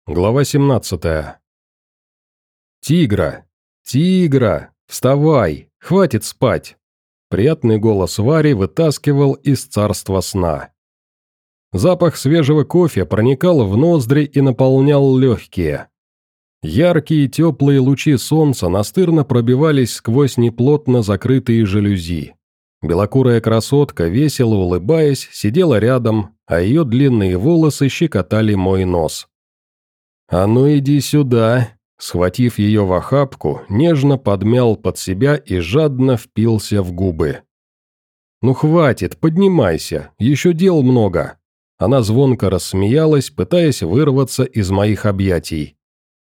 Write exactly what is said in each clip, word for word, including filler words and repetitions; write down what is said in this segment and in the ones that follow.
Глава семнадцатая. «Тигра! Тигра! Вставай! Хватит спать!» Приятный голос Вари вытаскивал из царства сна. Запах свежего кофе проникал в ноздри и наполнял легкие. Яркие теплые лучи солнца настырно пробивались сквозь неплотно закрытые жалюзи. Белокурая красотка, весело улыбаясь, сидела рядом, а ее длинные волосы щекотали мой нос. «А ну иди сюда!» Схватив ее в охапку, нежно подмял под себя и жадно впился в губы. «Ну хватит, поднимайся, еще дел много!» Она звонко рассмеялась, пытаясь вырваться из моих объятий.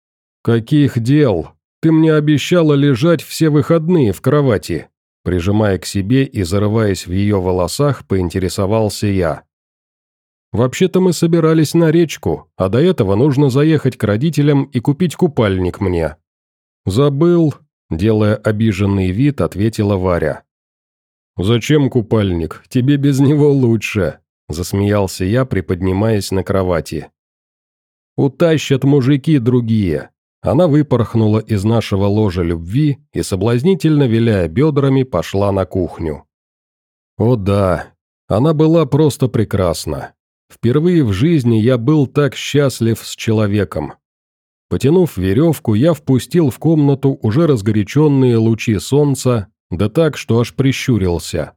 «Каких дел? Ты мне обещала лежать все выходные в кровати!» Прижимая к себе и зарываясь в ее волосах, поинтересовался я. «Вообще-то мы собирались на речку, а до этого нужно заехать к родителям и купить купальник мне». «Забыл», – делая обиженный вид, ответила Варя. «Зачем купальник? Тебе без него лучше», – засмеялся я, приподнимаясь на кровати. «Утащат мужики другие». Она выпорхнула из нашего ложа любви и, соблазнительно виляя бедрами, пошла на кухню. О да, она была просто прекрасна. Впервые в жизни я был так счастлив с человеком. Потянув веревку, я впустил в комнату уже разгоряченные лучи солнца, да так, что аж прищурился.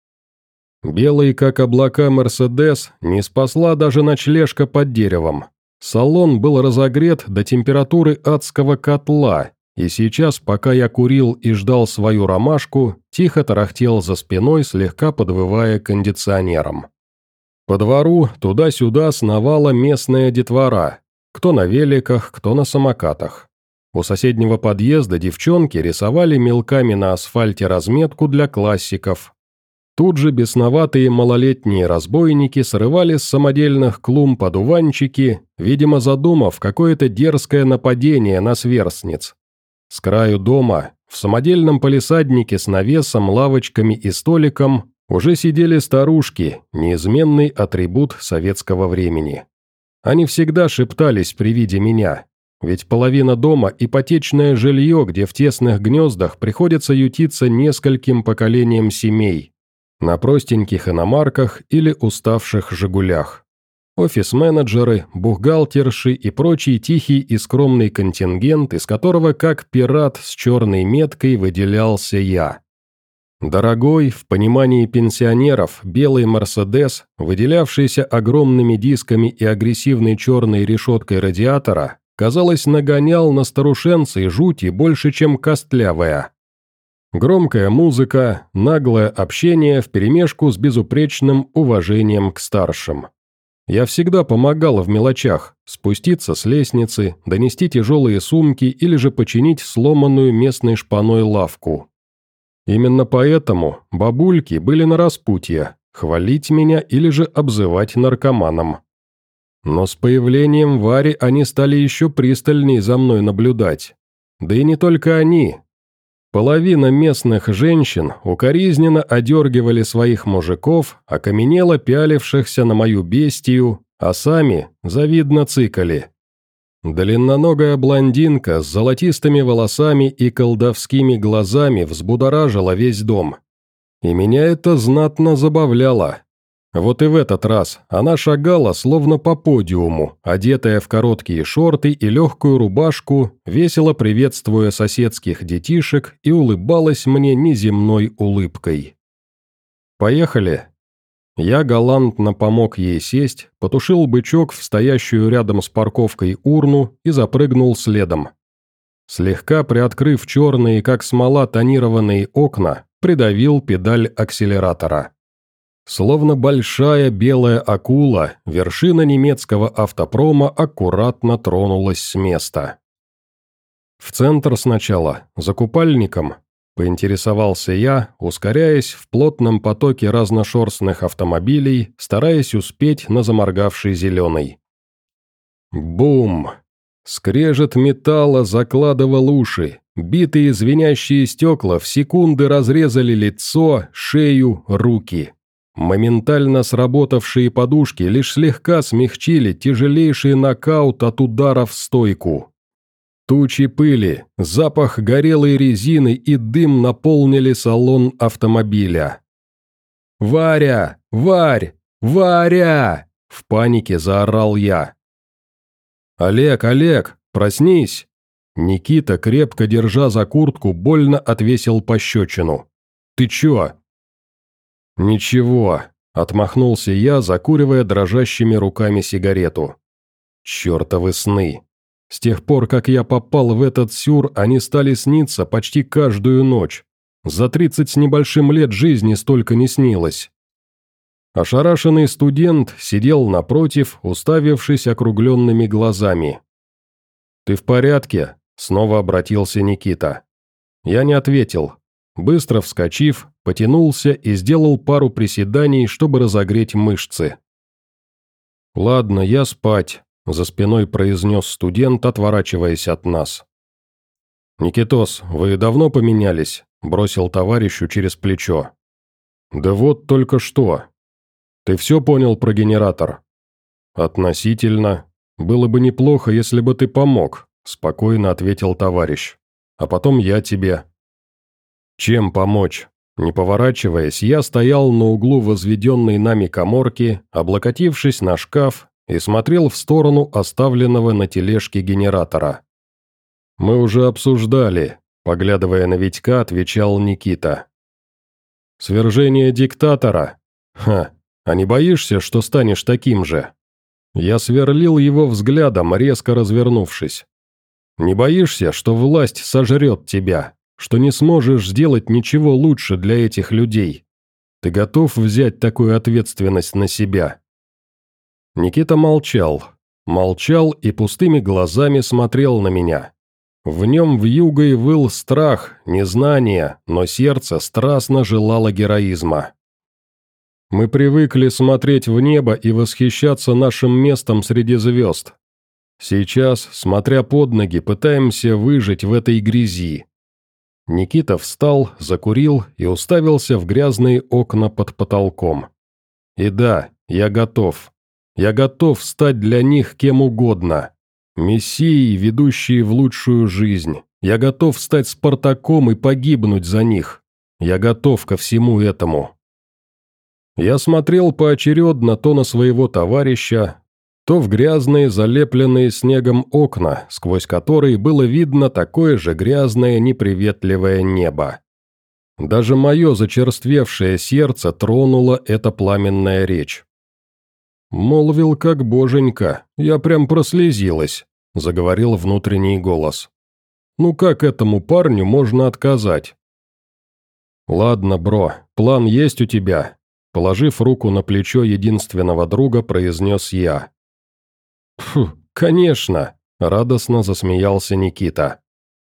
Белый, как облака, Мерседес не спасла даже ночлежка под деревом. Салон был разогрет до температуры адского котла, и сейчас, пока я курил и ждал свою ромашку, тихо тарахтел за спиной, слегка подвывая кондиционером. По двору туда-сюда сновала местная детвора, кто на великах, кто на самокатах. У соседнего подъезда девчонки рисовали мелками на асфальте разметку для классиков. Тут же бесноватые малолетние разбойники срывали с самодельных клумб одуванчики, видимо задумав какое-то дерзкое нападение на сверстниц. С краю дома, в самодельном палисаднике с навесом, лавочками и столиком, уже сидели старушки, неизменный атрибут советского времени. Они всегда шептались при виде меня, ведь половина дома – ипотечное жилье, где в тесных гнездах приходится ютиться нескольким поколениям семей, на простеньких иномарках или уставших «Жигулях». Офис-менеджеры, бухгалтерши и прочий тихий и скромный контингент, из которого как пират с черной меткой выделялся я. Дорогой, в понимании пенсионеров, белый «Мерседес», выделявшийся огромными дисками и агрессивной черной решеткой радиатора, казалось, нагонял на старушенцы жути больше, чем костлявая. Громкая музыка, наглое общение вперемешку с безупречным уважением к старшим. Я всегда помогал в мелочах, спуститься с лестницы, донести тяжелые сумки или же починить сломанную местной шпаной лавку. Именно поэтому бабульки были на распутье, хвалить меня или же обзывать наркоманом. Но с появлением Вари они стали еще пристальней за мной наблюдать. Да и не только они. Половина местных женщин укоризненно одергивали своих мужиков, окаменело пялившихся на мою бестию, а сами завидно цыкали. Длинноногая блондинка с золотистыми волосами и колдовскими глазами взбудоражила весь дом. И меня это знатно забавляло. Вот и в этот раз она шагала словно по подиуму, одетая в короткие шорты и легкую рубашку, весело приветствуя соседских детишек и улыбалась мне неземной улыбкой. «Поехали». Я галантно помог ей сесть, потушил бычок в стоящую рядом с парковкой урну и запрыгнул следом. Слегка приоткрыв черные, как смола, тонированные окна, придавил педаль акселератора. Словно большая белая акула, вершина немецкого автопрома аккуратно тронулась с места. «В центр сначала, за купальником», – поинтересовался я, ускоряясь в плотном потоке разношерстных автомобилей, стараясь успеть на заморгавший зеленый. Бум! Скрежет металла закладывал уши, битые звенящие стекла в секунды разрезали лицо, шею, руки. Моментально сработавшие подушки лишь слегка смягчили тяжелейший нокаут от удара в стойку. Тучи пыли, запах горелой резины и дым наполнили салон автомобиля. «Варя! Варь! Варя!» – в панике заорал я. «Олег, Олег, проснись!» Никита, крепко держа за куртку, больно отвесил пощечину. «Ты чё?» «Ничего», – отмахнулся я, закуривая дрожащими руками сигарету. «Чёртовы сны! С тех пор, как я попал в этот сюр, они стали сниться почти каждую ночь. За тридцать с небольшим лет жизни столько не снилось». Ошарашенный студент сидел напротив, уставившись округленными глазами. «Ты в порядке?» – снова обратился Никита. Я не ответил. Быстро вскочив, потянулся и сделал пару приседаний, чтобы разогреть мышцы. «Ладно, я спать», – за спиной произнес студент, отворачиваясь от нас. «Никитос, вы давно поменялись?» – бросил товарищу через плечо. «Да вот только что. Ты все понял про генератор?» «Относительно. Было бы неплохо, если бы ты помог», – спокойно ответил товарищ. «А потом я тебе». «Чем помочь?» Не поворачиваясь, я стоял на углу возведенной нами каморки, облокотившись на шкаф, и смотрел в сторону оставленного на тележке генератора. «Мы уже обсуждали», – поглядывая на Витька, отвечал Никита. «Свержение диктатора? Ха, а не боишься, что станешь таким же?» Я сверлил его взглядом, резко развернувшись. «Не боишься, что власть сожрет тебя, что не сможешь сделать ничего лучше для этих людей? Ты готов взять такую ответственность на себя?» Никита молчал. Молчал и пустыми глазами смотрел на меня. В нем вьюгой выл страх, незнание, но сердце страстно желало героизма. «Мы привыкли смотреть в небо и восхищаться нашим местом среди звезд. Сейчас, смотря под ноги, пытаемся выжить в этой грязи». Никита встал, закурил и уставился в грязные окна под потолком. «И да, я готов. Я готов стать для них кем угодно. Мессией, ведущей в лучшую жизнь. Я готов стать Спартаком и погибнуть за них. Я готов ко всему этому». Я смотрел поочередно то на своего товарища, то в грязные, залепленные снегом окна, сквозь которые было видно такое же грязное, неприветливое небо. Даже мое зачерствевшее сердце тронула эта пламенная речь. «Молвил как боженька, я прям прослезилась», – заговорил внутренний голос. «Ну как этому парню можно отказать?» «Ладно, бро, план есть у тебя», – положив руку на плечо единственного друга, произнес я. «Фу, конечно», – радостно засмеялся Никита.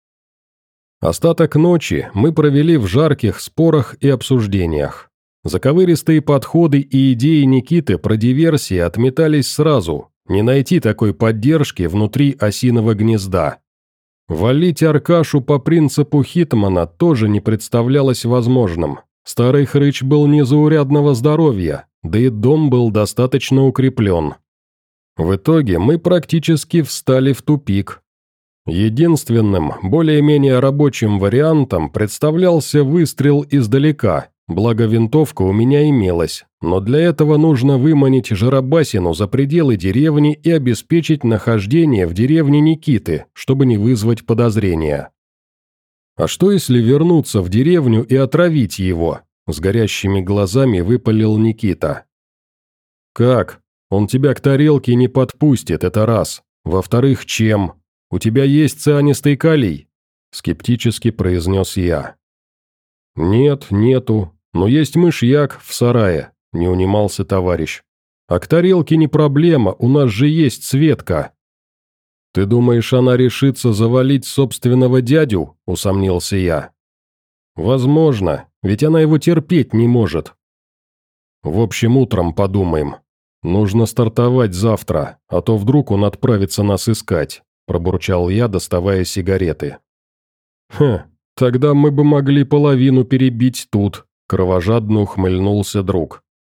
Остаток ночи мы провели в жарких спорах и обсуждениях. Заковыристые подходы и идеи Никиты про диверсии отметались сразу, не найти такой поддержки внутри осиного гнезда. Валить Аркашу по принципу Хитмана тоже не представлялось возможным. Старый хрыч был незаурядного здоровья, да и дом был достаточно укреплен. В итоге мы практически встали в тупик. Единственным, более-менее рабочим вариантом представлялся выстрел издалека, благо винтовка у меня имелась, но для этого нужно выманить Жиробасину за пределы деревни и обеспечить нахождение в деревне Никиты, чтобы не вызвать подозрения. «А что если вернуться в деревню и отравить его?» – с горящими глазами выпалил Никита. «Как? Он тебя к тарелке не подпустит, это раз. Во-вторых, чем? У тебя есть цианистый калий?» – скептически произнес я. «Нет, нету, но есть мышьяк в сарае», – не унимался товарищ. «А к тарелке не проблема, у нас же есть Светка». «Ты думаешь, она решится завалить собственного дядю?» – усомнился я. «Возможно, ведь она его терпеть не может». «В общем, утром подумаем. Нужно стартовать завтра, а то вдруг он отправится нас искать», – пробурчал я, доставая сигареты. «Хм, тогда мы бы могли половину перебить тут», – кровожадно ухмыльнулся друг.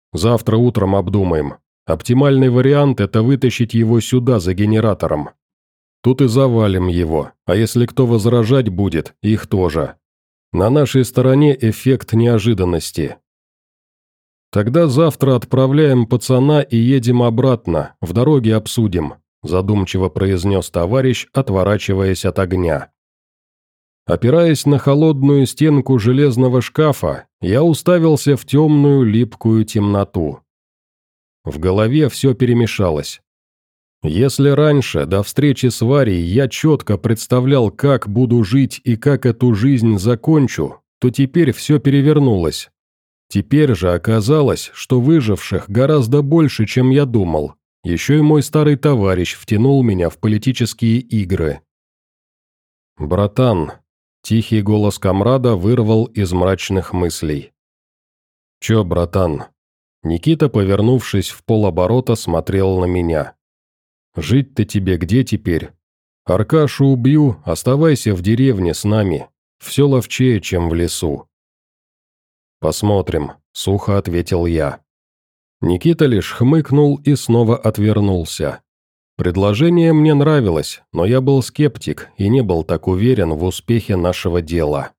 Завтра утром обдумаем. Оптимальный вариант – это вытащить его сюда за генератором. Тут и завалим его, а если кто возражать будет, их тоже. На нашей стороне эффект неожиданности. Тогда завтра отправляем пацана и едем обратно, в дороге обсудим», задумчиво произнес товарищ, отворачиваясь от огня. Опираясь на холодную стенку железного шкафа, я уставился в темную липкую темноту. В голове все перемешалось. Если раньше, до встречи с Варей, я четко представлял, как буду жить и как эту жизнь закончу, то теперь все перевернулось. Теперь же оказалось, что выживших гораздо больше, чем я думал. Еще и мой старый товарищ втянул меня в политические игры. «Братан», – тихий голос комрада вырвал из мрачных мыслей. «Че, братан?» Никита, повернувшись в полоборота, смотрел на меня. «Жить-то тебе где теперь? Аркашу убью, оставайся в деревне с нами. Все ловчее, чем в лесу». «Посмотрим», – сухо ответил я. Никита лишь хмыкнул и снова отвернулся. Предложение мне нравилось, но я был скептик и не был так уверен в успехе нашего дела.